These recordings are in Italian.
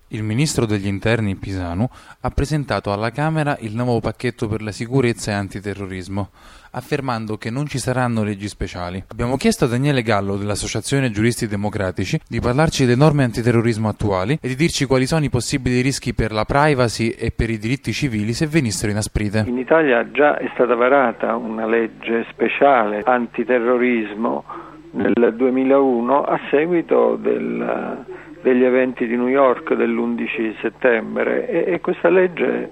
Il ministro degli interni Pisanu ha presentato alla Camera il nuovo pacchetto per la sicurezza e antiterrorismo, affermando che non ci saranno leggi speciali. Abbiamo chiesto a Daniele Gallo dell'Associazione Giuristi Democratici di parlarci delle norme antiterrorismo attuali e di dirci quali sono i possibili rischi per la privacy e per i diritti civili se venissero inasprite. In Italia già è stata varata una legge speciale antiterrorismo nel 2001 a seguito degli eventi di New York dell'11 settembre e questa legge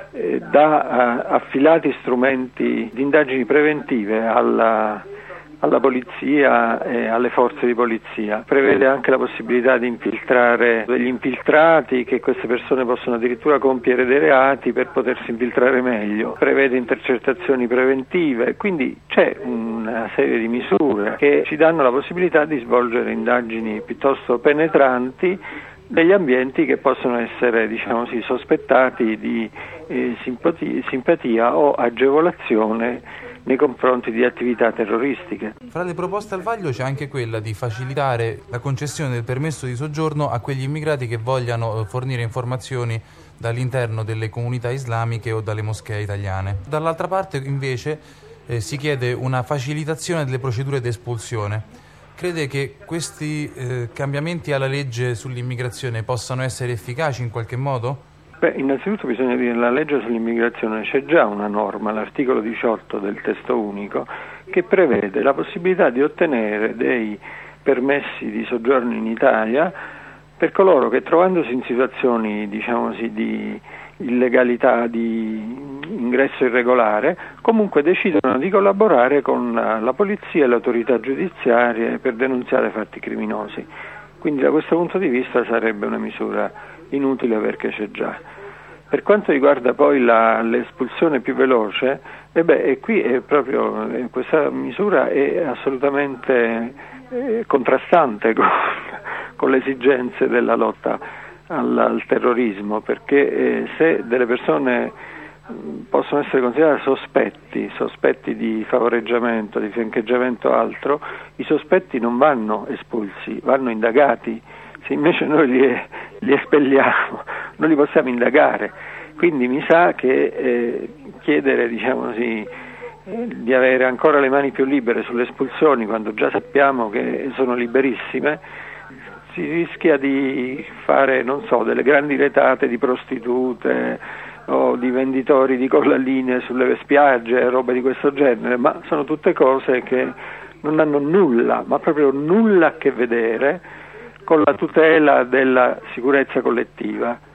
dà affilati strumenti di indagini preventive alla polizia e alle forze di polizia. Prevede anche la possibilità di infiltrare degli infiltrati, che queste persone possono addirittura compiere dei reati per potersi infiltrare meglio. Prevede intercettazioni preventive, quindi c'è una serie di misure che ci danno la possibilità di svolgere indagini piuttosto penetranti degli ambienti che possono essere, sospettati di simpatia o agevolazione nei confronti di attività terroristiche. Fra le proposte al vaglio c'è anche quella di facilitare la concessione del permesso di soggiorno a quegli immigrati che vogliano fornire informazioni dall'interno delle comunità islamiche o dalle moschee italiane. Dall'altra parte invece si chiede una facilitazione delle procedure di espulsione. Crede che questi cambiamenti alla legge sull'immigrazione possano essere efficaci in qualche modo? Innanzitutto bisogna dire che nella legge sull'immigrazione c'è già una norma, l'articolo 18 del testo unico, che prevede la possibilità di ottenere dei permessi di soggiorno in Italia per coloro che, trovandosi in situazioni di illegalità, di ingresso irregolare, comunque decidono di collaborare con la polizia e le autorità giudiziarie per denunziare fatti criminosi. Quindi da questo punto di vista sarebbe una misura inutile perché c'è già. Per quanto riguarda poi l'espulsione più veloce, questa misura è assolutamente contrastante con le esigenze della lotta al terrorismo, perché se delle persone possono essere considerate sospetti di favoreggiamento, di fiancheggiamento o altro, i sospetti non vanno espulsi, vanno indagati. Se invece noi li espelliamo, non li possiamo indagare. Quindi mi sa che chiedere, di avere ancora le mani più libere sulle espulsioni, quando già sappiamo che sono liberissime, si rischia di fare, delle grandi retate di prostitute o di venditori di collalline sulle spiagge, robe di questo genere, ma sono tutte cose che non hanno nulla, ma proprio nulla a che vedere con la tutela della sicurezza collettiva.